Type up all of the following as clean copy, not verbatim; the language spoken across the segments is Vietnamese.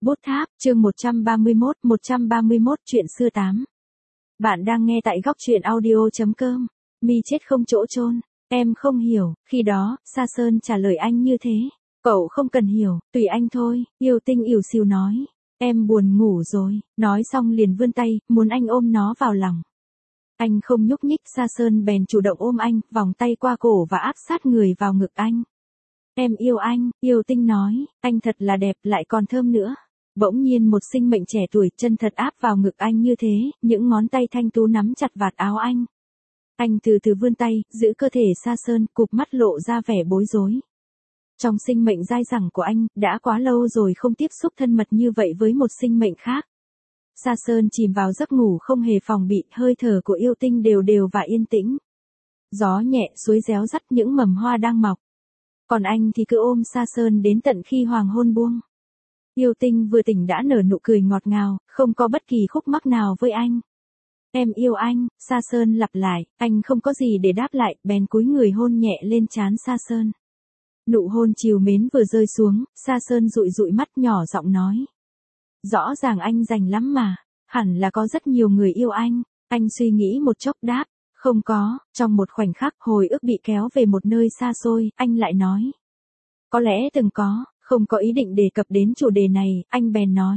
Bút tháp, chương 131 chuyện xưa 8. Bạn đang nghe tại góc truyện audio.com. Mi chết không chỗ chôn. Em không hiểu, khi đó, Sa Sơn trả lời anh như thế. Cậu không cần hiểu, tùy anh thôi, Yêu Tinh ỉu xìu nói. Em buồn ngủ rồi, nói xong liền vươn tay, muốn anh ôm nó vào lòng. Anh không nhúc nhích, Sa Sơn bèn chủ động ôm anh, vòng tay qua cổ và áp sát người vào ngực anh. Em yêu anh, Yêu Tinh nói, anh thật là đẹp lại còn thơm nữa. Bỗng nhiên một sinh mệnh trẻ tuổi chân thật áp vào ngực anh như thế, những ngón tay thanh tú nắm chặt vạt áo anh. Anh từ từ vươn tay, giữ cơ thể Sa Sơn, cụp mắt lộ ra vẻ bối rối. Trong sinh mệnh dai dẳng của anh, đã quá lâu rồi không tiếp xúc thân mật như vậy với một sinh mệnh khác. Sa Sơn chìm vào giấc ngủ không hề phòng bị, hơi thở của Yêu Tinh đều đều và yên tĩnh. Gió nhẹ suối réo rắt những mầm hoa đang mọc. Còn anh thì cứ ôm Sa Sơn đến tận khi hoàng hôn buông. Yêu Tinh vừa tỉnh đã nở nụ cười ngọt ngào, không có bất kỳ khúc mắc nào với anh. Em yêu anh, Sa Sơn lặp lại, anh không có gì để đáp lại, bèn cúi người hôn nhẹ lên trán Sa Sơn. Nụ hôn trìu mến vừa rơi xuống, Sa Sơn dụi dụi mắt nhỏ giọng nói. Rõ ràng anh rành lắm mà, hẳn là có rất nhiều người yêu anh suy nghĩ một chốc đáp. Không có, trong một khoảnh khắc hồi ức bị kéo về một nơi xa xôi, anh lại nói. Có lẽ từng có, không có ý định đề cập đến chủ đề này, anh bèn nói.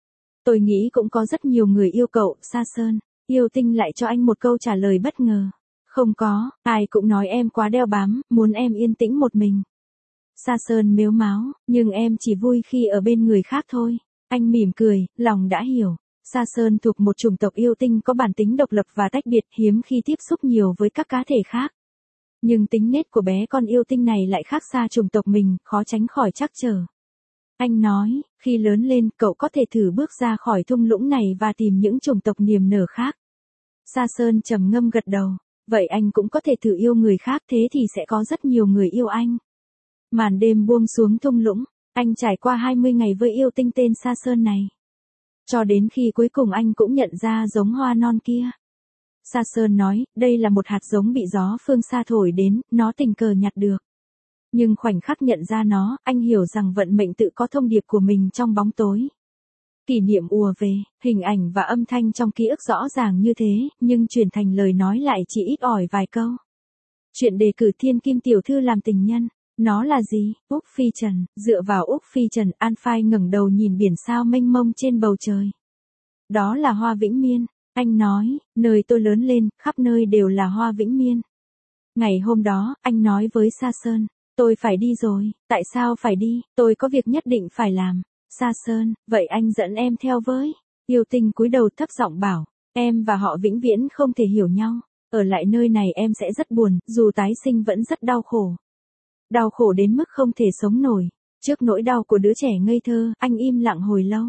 Tôi nghĩ cũng có rất nhiều người yêu cậu, Sa Sơn. Yêu Tinh lại cho anh một câu trả lời bất ngờ. Không có, ai cũng nói em quá đeo bám, muốn em yên tĩnh một mình. Sa Sơn mếu máo, nhưng em chỉ vui khi ở bên người khác thôi. Anh mỉm cười, lòng đã hiểu. Sa Sơn thuộc một chủng tộc yêu tinh có bản tính độc lập và tách biệt, hiếm khi tiếp xúc nhiều với các cá thể khác. Nhưng tính nết của bé con yêu tinh này lại khác xa chủng tộc mình, khó tránh khỏi trắc trở. Anh nói, khi lớn lên, cậu có thể thử bước ra khỏi thung lũng này và tìm những chủng tộc niềm nở khác. Sa Sơn trầm ngâm gật đầu, vậy anh cũng có thể thử yêu người khác, thế thì sẽ có rất nhiều người yêu anh. Màn đêm buông xuống thung lũng, anh trải qua 20 ngày với yêu tinh tên Sa Sơn này. Cho đến khi cuối cùng anh cũng nhận ra giống hoa non kia. Sa Sơn nói, đây là một hạt giống bị gió phương xa thổi đến, nó tình cờ nhặt được. Nhưng khoảnh khắc nhận ra nó, anh hiểu rằng vận mệnh tự có thông điệp của mình trong bóng tối. Kỷ niệm ùa về, hình ảnh và âm thanh trong ký ức rõ ràng như thế, nhưng chuyển thành lời nói lại chỉ ít ỏi vài câu. Chuyện đề cử thiên kim tiểu thư làm tình nhân. Nó là gì? Úc Phi Trần, dựa vào Úc Phi Trần, An Phai ngẩng đầu nhìn biển sao mênh mông trên bầu trời. Đó là hoa vĩnh miên, anh nói, nơi tôi lớn lên, khắp nơi đều là hoa vĩnh miên. Ngày hôm đó, anh nói với Sa Sơn, tôi phải đi rồi, tại sao phải đi, tôi có việc nhất định phải làm. Sa Sơn, vậy anh dẫn em theo với. Yêu Tinh cúi đầu thấp giọng bảo, em và họ vĩnh viễn không thể hiểu nhau, ở lại nơi này em sẽ rất buồn, dù tái sinh vẫn rất đau khổ. Đau khổ đến mức không thể sống nổi. Trước nỗi đau của đứa trẻ ngây thơ, anh im lặng hồi lâu.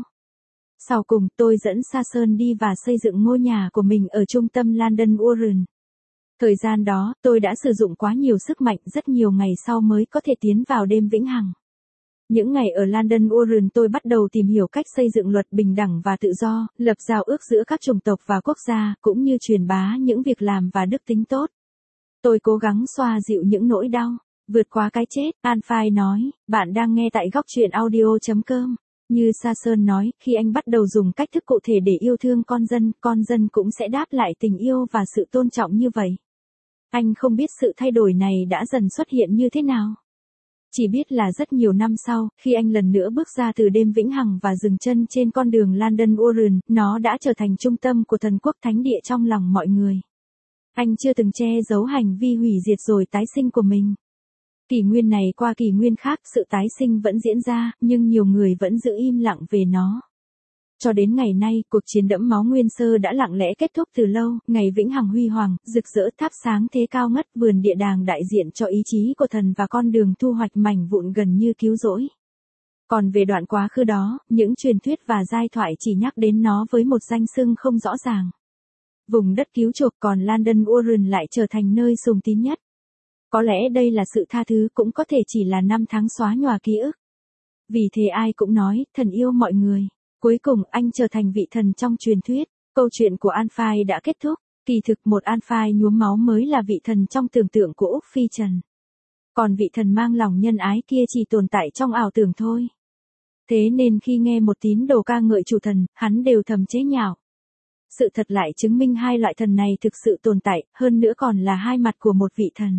Sau cùng, tôi dẫn Sa Sơn đi và xây dựng ngôi nhà của mình ở trung tâm London Warren. Thời gian đó, tôi đã sử dụng quá nhiều sức mạnh, rất nhiều ngày sau mới có thể tiến vào đêm vĩnh hằng. Những ngày ở London Warren tôi bắt đầu tìm hiểu cách xây dựng luật bình đẳng và tự do, lập giao ước giữa các chủng tộc và quốc gia, cũng như truyền bá những việc làm và đức tính tốt. Tôi cố gắng xoa dịu những nỗi đau. Vượt qua cái chết, An Phai nói, bạn đang nghe tại góc truyện audio.com. Như Sa Sơn nói, khi anh bắt đầu dùng cách thức cụ thể để yêu thương con dân cũng sẽ đáp lại tình yêu và sự tôn trọng như vậy. Anh không biết sự thay đổi này đã dần xuất hiện như thế nào. Chỉ biết là rất nhiều năm sau, khi anh lần nữa bước ra từ đêm vĩnh hằng và dừng chân trên con đường London Warren, nó đã trở thành trung tâm của thần quốc thánh địa trong lòng mọi người. Anh chưa từng che giấu hành vi hủy diệt rồi tái sinh của mình. Kỷ nguyên này qua kỷ nguyên khác, sự tái sinh vẫn diễn ra, nhưng nhiều người vẫn giữ im lặng về nó. Cho đến ngày nay, cuộc chiến đẫm máu nguyên sơ đã lặng lẽ kết thúc từ lâu, ngày vĩnh hằng huy hoàng, rực rỡ thắp sáng thế cao ngất, vườn địa đàng đại diện cho ý chí của thần và con đường thu hoạch mảnh vụn gần như cứu rỗi. Còn về đoạn quá khứ đó, những truyền thuyết và giai thoại chỉ nhắc đến nó với một danh xưng không rõ ràng. Vùng đất cứu chuộc, còn London Warren lại trở thành nơi sùng tín nhất. Có lẽ đây là sự tha thứ, cũng có thể chỉ là năm tháng xóa nhòa ký ức. Vì thế ai cũng nói, thần yêu mọi người. Cuối cùng anh trở thành vị thần trong truyền thuyết. Câu chuyện của An Phai đã kết thúc. Kỳ thực một An Phai nhuốm máu mới là vị thần trong tưởng tượng của Úc Phi Trần. Còn vị thần mang lòng nhân ái kia chỉ tồn tại trong ảo tưởng thôi. Thế nên khi nghe một tín đồ ca ngợi chủ thần, hắn đều thầm chế nhạo. Sự thật lại chứng minh hai loại thần này thực sự tồn tại, hơn nữa còn là hai mặt của một vị thần.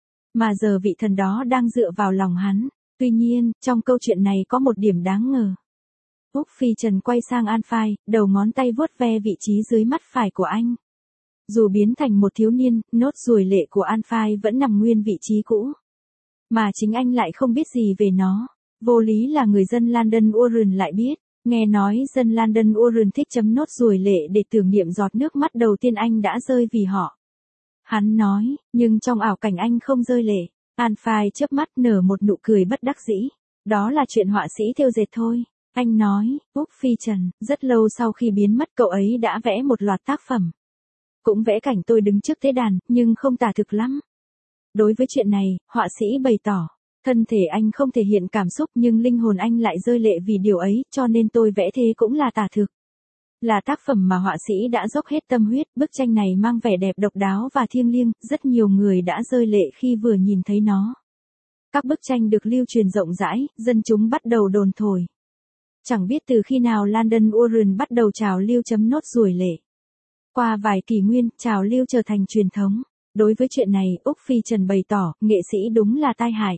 Mà giờ vị thần đó đang dựa vào lòng hắn. Tuy nhiên, trong câu chuyện này có một điểm đáng ngờ. Úc Phi Trần quay sang An Phai, đầu ngón tay vuốt ve vị trí dưới mắt phải của anh. Dù biến thành một thiếu niên, nốt ruồi lệ của An Phai vẫn nằm nguyên vị trí cũ. Mà chính anh lại không biết gì về nó. Vô lý là người dân London Warren lại biết. Nghe nói dân London Warren thích chấm nốt ruồi lệ để tưởng niệm giọt nước mắt đầu tiên anh đã rơi vì họ. Hắn nói, nhưng trong ảo cảnh anh không rơi lệ. An Phai chớp mắt nở một nụ cười bất đắc dĩ. Đó là chuyện họa sĩ thêu dệt thôi. Anh nói, Úc Phi Trần, rất lâu sau khi biến mất cậu ấy đã vẽ một loạt tác phẩm. Cũng vẽ cảnh tôi đứng trước tế đàn, nhưng không tả thực lắm. Đối với chuyện này, họa sĩ bày tỏ, thân thể anh không thể hiện cảm xúc nhưng linh hồn anh lại rơi lệ vì điều ấy, cho nên tôi vẽ thế cũng là tả thực. Là tác phẩm mà họa sĩ đã dốc hết tâm huyết, bức tranh này mang vẻ đẹp độc đáo và thiêng liêng, rất nhiều người đã rơi lệ khi vừa nhìn thấy nó. Các bức tranh được lưu truyền rộng rãi, dân chúng bắt đầu đồn thổi. Chẳng biết từ khi nào London Warren bắt đầu trào lưu chấm nốt ruồi lệ. Qua vài kỷ nguyên, trào lưu trở thành truyền thống. Đối với chuyện này, Úc Phi Trần bày tỏ, nghệ sĩ đúng là tai hại.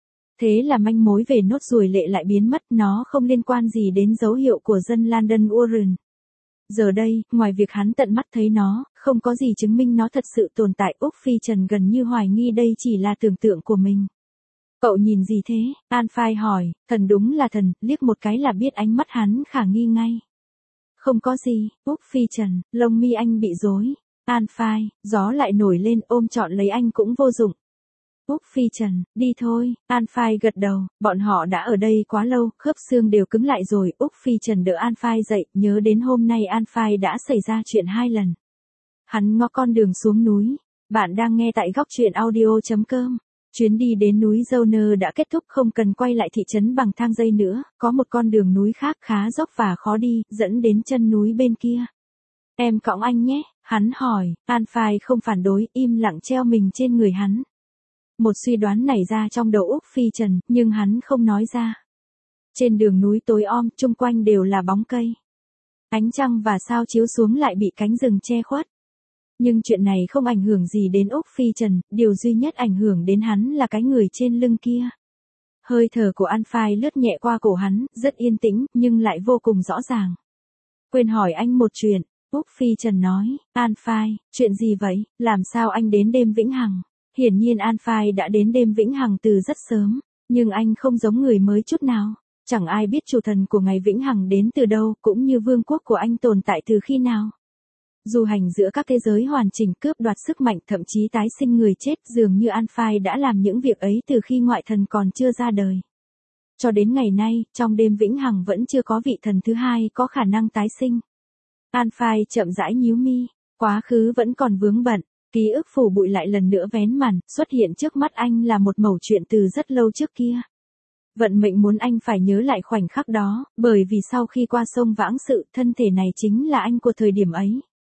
Thế là manh mối về nốt ruồi lệ lại biến mất, nó không liên quan gì đến dấu hiệu của dân London Warren. Giờ đây, ngoài việc hắn tận mắt thấy nó, không có gì chứng minh nó thật sự tồn tại. Úc Phi Trần gần như hoài nghi đây chỉ là tưởng tượng của mình. Cậu nhìn gì thế? An Phai hỏi, thần đúng là thần, liếc một cái là biết ánh mắt hắn khả nghi ngay. Không có gì, Úc Phi Trần, lông mi anh bị rối. An Phai, gió lại nổi lên ôm trọn lấy anh cũng vô dụng. Úc Phi Trần, đi thôi, An Phai gật đầu, bọn họ đã ở đây quá lâu, khớp xương đều cứng lại rồi. Úc Phi Trần đỡ An Phai dậy, nhớ đến hôm nay An Phai đã xảy ra chuyện 2 lần. Hắn ngó con đường xuống núi. Bạn đang nghe tại góc truyện audio.com. Chuyến đi đến núi Joner đã kết thúc, không cần quay lại thị trấn bằng thang dây nữa, có một con đường núi khác khá dốc và khó đi, dẫn đến chân núi bên kia. Em cõng anh nhé, hắn hỏi. An Phai không phản đối, im lặng treo mình trên người hắn. Một suy đoán nảy ra trong đầu Úc Phi Trần, nhưng hắn không nói ra. Trên đường núi tối om, chung quanh đều là bóng cây. Ánh trăng và sao chiếu xuống lại bị cánh rừng che khuất. Nhưng chuyện này không ảnh hưởng gì đến Úc Phi Trần, điều duy nhất ảnh hưởng đến hắn là cái người trên lưng kia. Hơi thở của An Phai lướt nhẹ qua cổ hắn, rất yên tĩnh, nhưng lại vô cùng rõ ràng. Quên hỏi anh một chuyện, Úc Phi Trần nói. An Phai, chuyện gì vậy, làm sao anh đến đêm Vĩnh Hằng? Hiển nhiên An Phai đã đến đêm Vĩnh Hằng từ rất sớm, nhưng anh không giống người mới chút nào. Chẳng ai biết chủ thần của ngày Vĩnh Hằng đến từ đâu, cũng như vương quốc của anh tồn tại từ khi nào. Du hành giữa các thế giới hoàn chỉnh, cướp đoạt sức mạnh, thậm chí tái sinh người chết, dường như An Phai đã làm những việc ấy từ khi ngoại thần còn chưa ra đời. Cho đến ngày nay, trong đêm Vĩnh Hằng vẫn chưa có vị thần thứ hai có khả năng tái sinh. An Phai chậm rãi nhíu mi, quá khứ vẫn còn vướng bận, ký ức phủ bụi lại lần nữa vén màn, xuất hiện trước mắt anh là một mẩu chuyện từ rất lâu trước kia. Vận mệnh muốn anh phải nhớ lại khoảnh khắc đó, bởi vì sau khi qua sông vãng sự, thân thể này chính là anh của thời điểm ấy.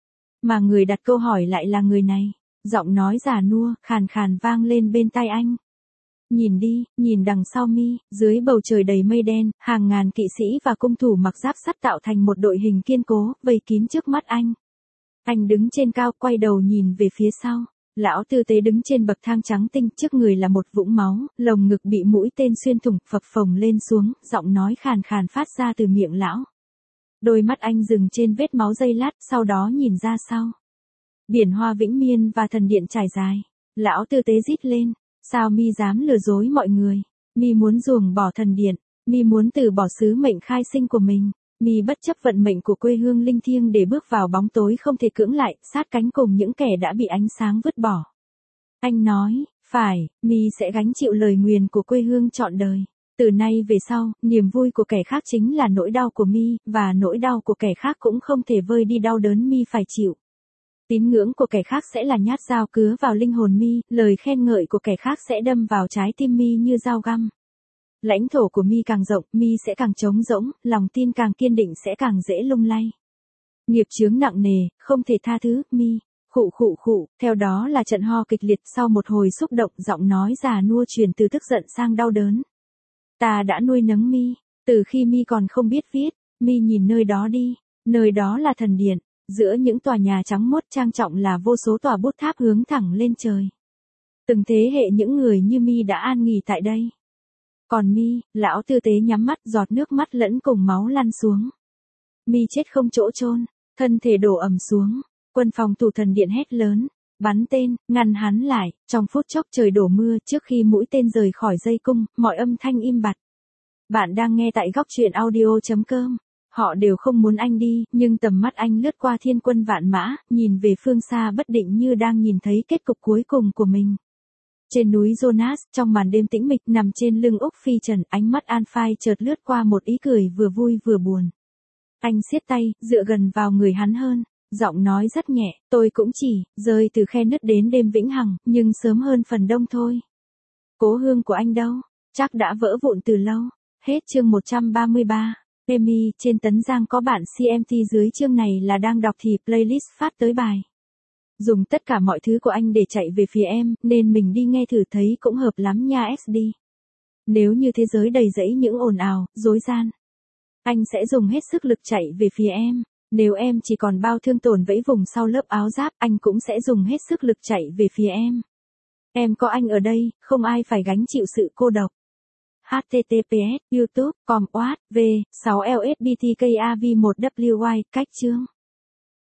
Mà người đặt câu hỏi lại là người này. Giọng nói già nua, khàn khàn vang lên bên tai anh. Nhìn đi, nhìn đằng sau mi, dưới bầu trời đầy mây đen, hàng ngàn kỵ sĩ và cung thủ mặc giáp sắt tạo thành một đội hình kiên cố, vây kín trước mắt anh. Anh đứng trên cao, quay đầu nhìn về phía sau. Lão tư tế đứng trên bậc thang trắng tinh, trước người là một vũng máu, lồng ngực bị mũi tên xuyên thủng, phập phồng lên xuống, giọng nói khàn khàn phát ra từ miệng lão. Đôi mắt anh dừng trên vết máu giây lát, sau đó nhìn ra sau. Biển hoa vĩnh miên và thần điện trải dài. Lão tư tế rít lên. Sao mi dám lừa dối mọi người? Mi muốn ruồng bỏ thần điện. Mi muốn từ bỏ sứ mệnh khai sinh của mình. Mi bất chấp vận mệnh của quê hương linh thiêng để bước vào bóng tối không thể cưỡng lại, sát cánh cùng những kẻ đã bị ánh sáng vứt bỏ. Anh nói, phải, mi sẽ gánh chịu lời nguyền của quê hương trọn đời. Từ nay về sau, niềm vui của kẻ khác chính là nỗi đau của mi, và nỗi đau của kẻ khác cũng không thể vơi đi đau đớn mi phải chịu. Tín ngưỡng của kẻ khác sẽ là nhát dao cứa vào linh hồn mi, lời khen ngợi của kẻ khác sẽ đâm vào trái tim mi như dao găm. Lãnh thổ của mi càng rộng, mi sẽ càng trống rỗng, lòng tin càng kiên định sẽ càng dễ lung lay. Nghiệp chướng nặng nề, không thể tha thứ, mi. Khụ khụ khụ, theo đó là trận ho kịch liệt, sau một hồi xúc động, giọng nói già nua truyền từ tức giận sang đau đớn. Ta đã nuôi nấng mi, Từ khi Mi còn không biết viết, Mi nhìn nơi đó đi, nơi đó là thần điện, giữa những tòa nhà trắng muốt trang trọng là vô số tòa bút tháp hướng thẳng lên trời. Từng thế hệ những người như Mi đã an nghỉ tại đây. Còn Mi, lão tư tế nhắm mắt, giọt nước mắt lẫn cùng máu lăn xuống. Mi chết không chỗ chôn, thân thể đổ ầm xuống. Quân phòng thủ thần điện hét lớn, bắn tên, ngăn hắn lại. Trong phút chốc trời đổ mưa, trước khi mũi tên rời khỏi dây cung, mọi âm thanh im bặt. Bạn đang nghe tại góc truyện audio.com. Họ đều không muốn anh đi, nhưng tầm mắt anh lướt qua thiên quân vạn mã, nhìn về phương xa bất định như đang nhìn thấy kết cục cuối cùng của mình. Trên núi Jonas, trong màn đêm tĩnh mịch, nằm trên lưng ốc phi trần, ánh mắt An-Phai chợt lướt qua một ý cười vừa vui vừa buồn. Anh siết tay, dựa gần vào người hắn hơn, giọng nói rất nhẹ, tôi cũng chỉ rơi từ khe nứt đến đêm vĩnh hằng, nhưng sớm hơn phần đông thôi. Cố hương của anh đâu? Chắc đã vỡ vụn từ lâu. Hết chương 133. Emi, trên Tấn Giang có bản CMT dưới chương này là đang đọc thì playlist phát tới bài. Dùng tất cả mọi thứ của anh để chạy về phía em, nên mình đi nghe thử thấy cũng hợp lắm nha SD. Nếu như thế giới đầy rẫy những ồn ào, dối gian, anh sẽ dùng hết sức lực chạy về phía em. Nếu em chỉ còn bao thương tổn vẫy vùng sau lớp áo giáp, anh cũng sẽ dùng hết sức lực chạy về phía em. Em có anh ở đây, không ai phải gánh chịu sự cô độc. https youtube.com/v 6lsbtkav1wy cách chương